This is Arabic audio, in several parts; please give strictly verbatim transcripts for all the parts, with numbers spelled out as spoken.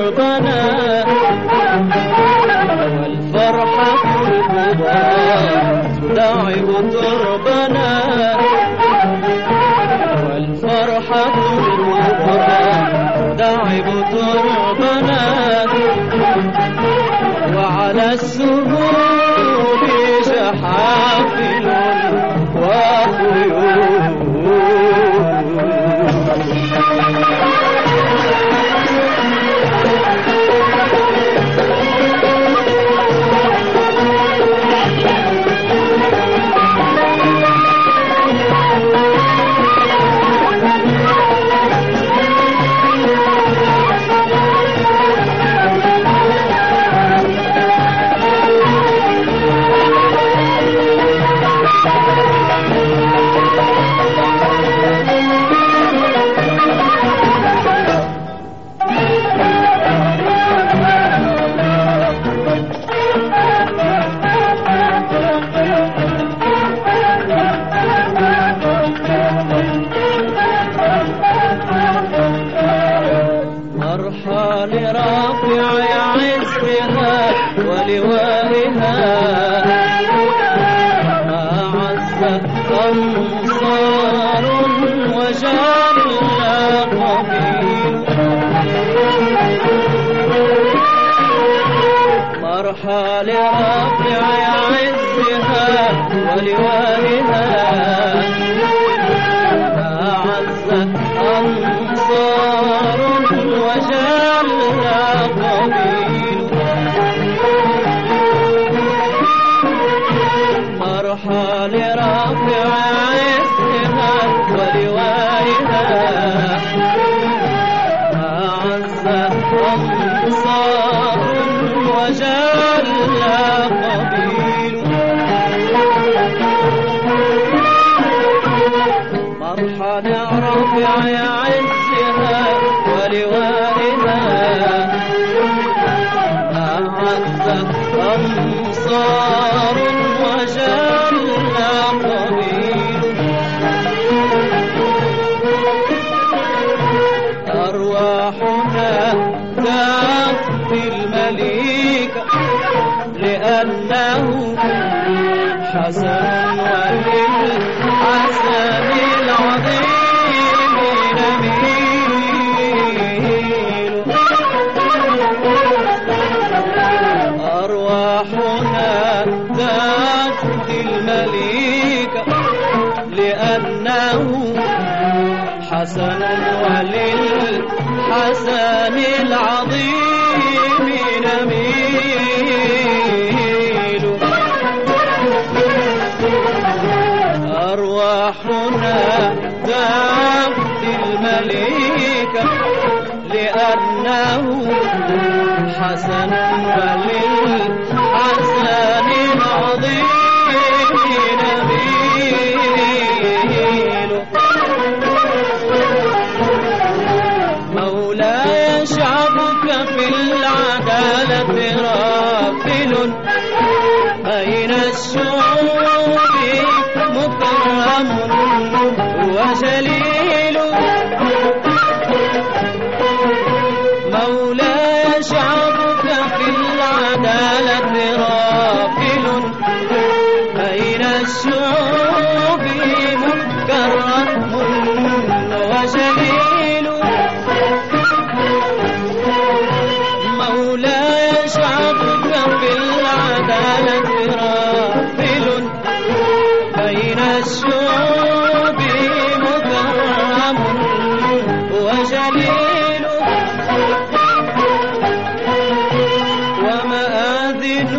دربنا والفرحة الكبار داعب دربنا والفرحة الكبار داعب دربنا وعلى السهول جحافل وخيول لرافع عزها ولوائها ما عز أنصار وجل قبيل مرحى لرافع عزها ولوائها ما عز أنصار وجل قبيل مرحى لرافع عزها ولوائها ما عز أنصار وجل قبيل مرحى لرافع عزها ولوائها أعز أنصار وجل قبيل أرواحنا تفدي المليكة لأنه حسن وللحسن العظيم نميل أرواحنا تفدي المليكة لأنه حسن وللحسن العظيم نميل أرواحنا تفدي المليكة لأنه حسن وللحسن العظيم نبيل مولاي شعبك في العدالة رافل بين الشعوب مكرم وجليل مولاي شعبك في العدالة رافل بين الشعوب مكرم وجليل مولاي شعبك في العدالة رافل بين الشعوب مكرم وجليل ومآذن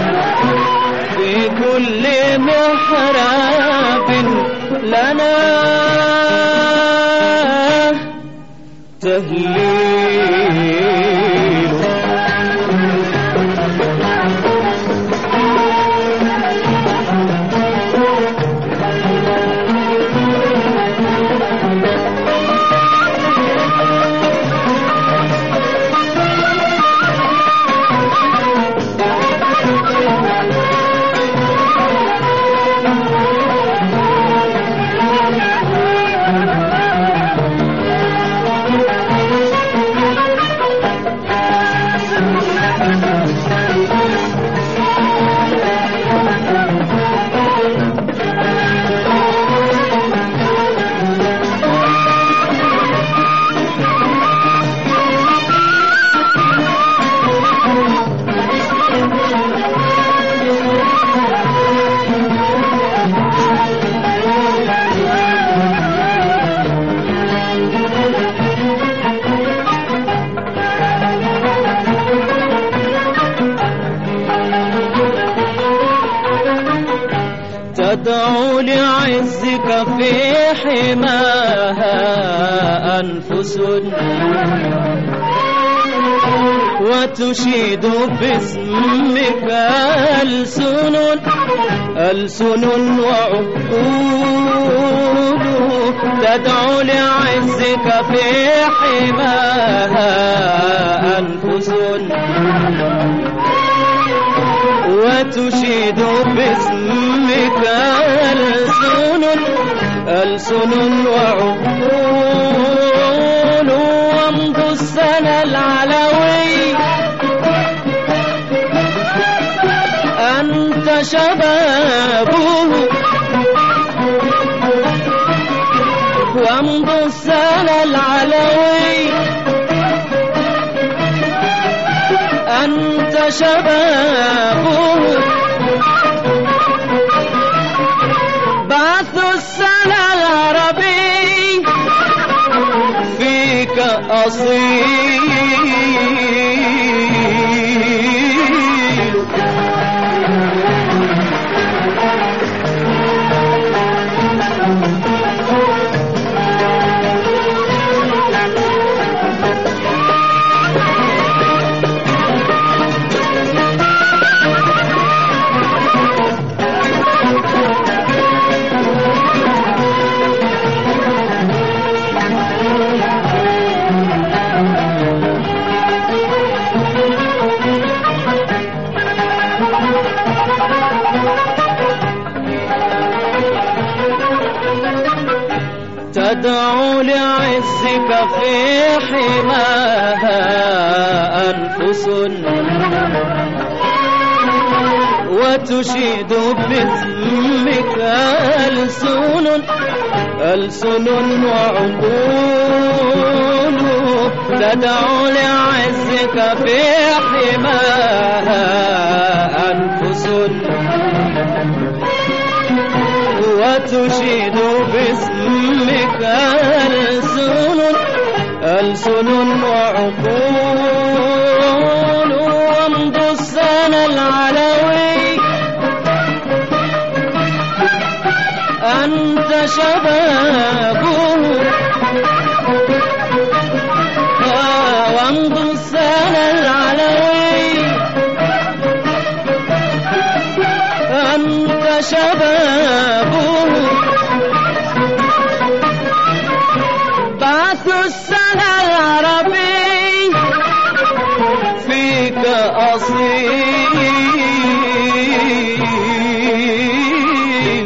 محراب لنا تهليل. تدعو لعزك في حماها أنفس وتشيد باسمك ألسن ألسن وعقول. تدعو لعزك في حماها أنفس وتشيد باسمك ألسن ألسن وعقول. وامضوا السنة العلوي أنت شبابه وامضوا السنة العلوي أنت شبابه. بعث السنة العربي فيك أصيل. تدعو لعزك في حماها أنفس وتشيد باسمك ألسن ألسن وعقول. تدعو لعزك في حماها أنفس وتشيد باسمك ألسن ألسن وعقول. وامضوا السنة العلوي أنت شبابه وامضوا السنة العلوي أنت شبابه. بعث السنة العربي فيك أصيل.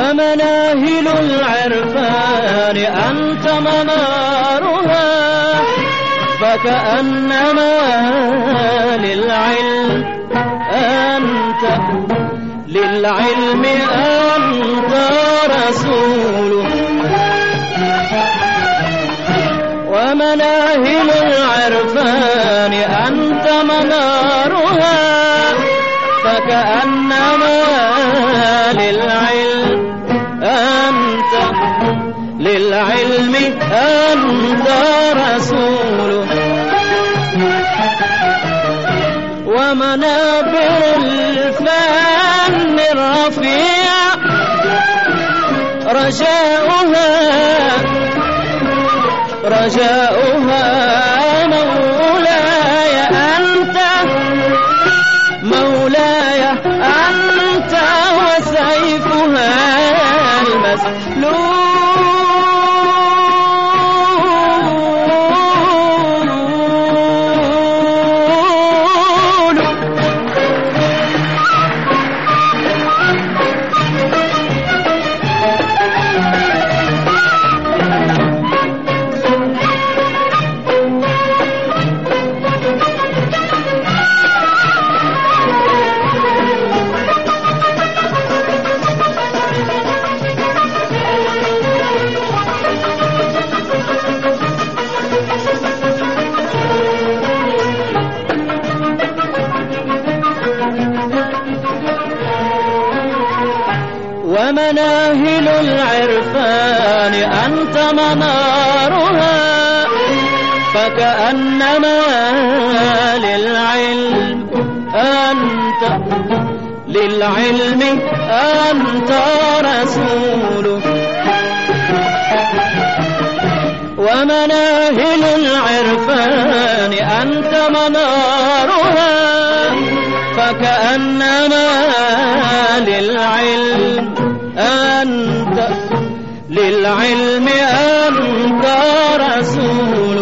ومناهل العرفان أنت منارها، فكأنما للعلم أنت للعلم أنت رسول. ومناهل العرفان أنت منارها، فكأنما للعلم أنت للعلم أنت رسول. ومنابر الفن الرفيع رجاؤها رجاؤها مولاي أنت مولاي أنت وسيفها المسلول. ومناهل العرفان أنت منارها، فكأنما للعلم أنت للعلم أنت رسول. ومناهل العرفان أنت منارها، فكأنما للعلم أنت للعلم أنت رسول.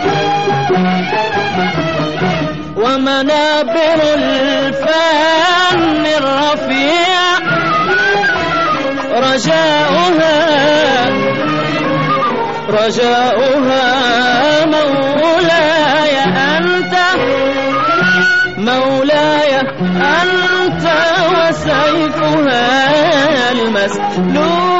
ومنابر الفن الرفيع رجاؤها رجاؤها مولاي أنت مولاي أنت وسيفها المسلول.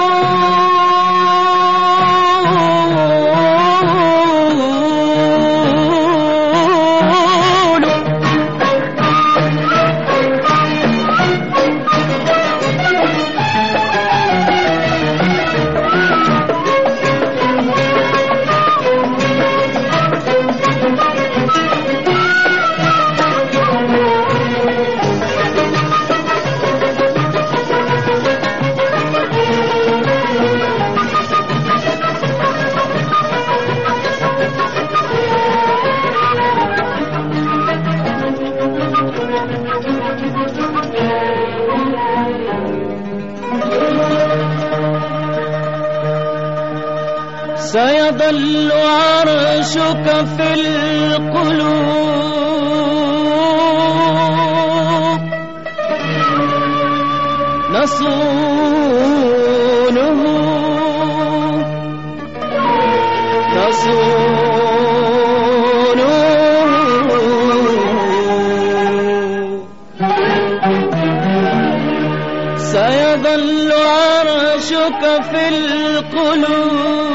سيظل عرشك في القلوب نصونه نصونه سيظل عرشك في القلوب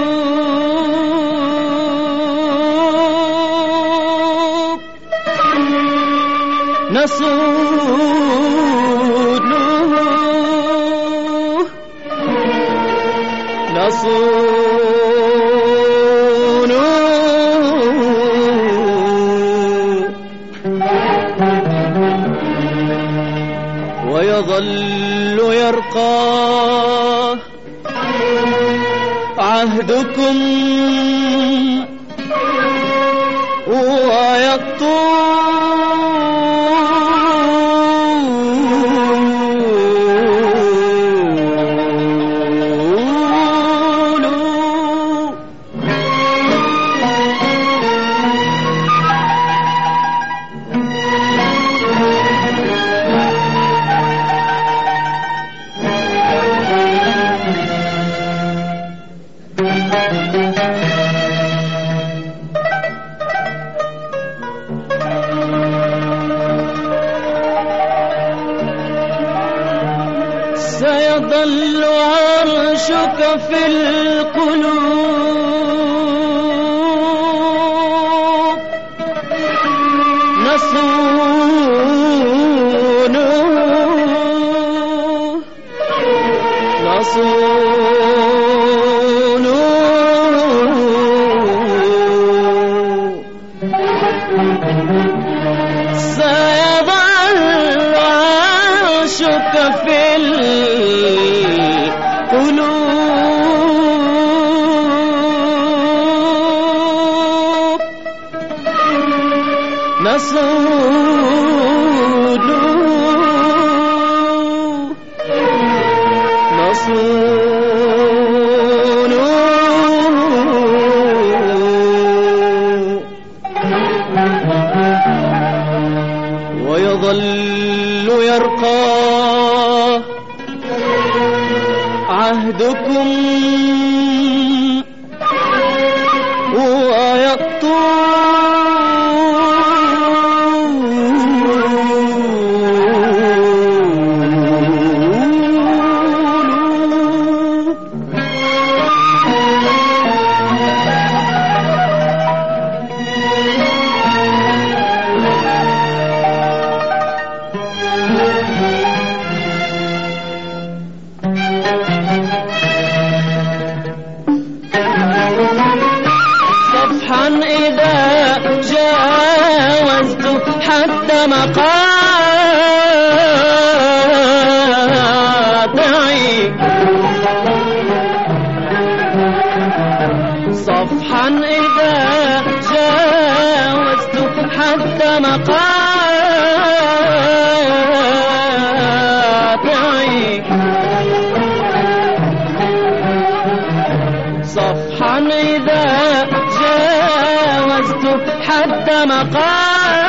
نصونه نصونه ويظل يرقى عهدكم ويطول عاشق في القلوب نصون نصون سيظل عاشق في القلوب نصون نصون ويظل يرقى عهدكم صفحا إذا جاوزت حد مقاطعي صفحا إذا جاوزت حد مقاطعي صفحا إذا جاوزت حد مقاطعي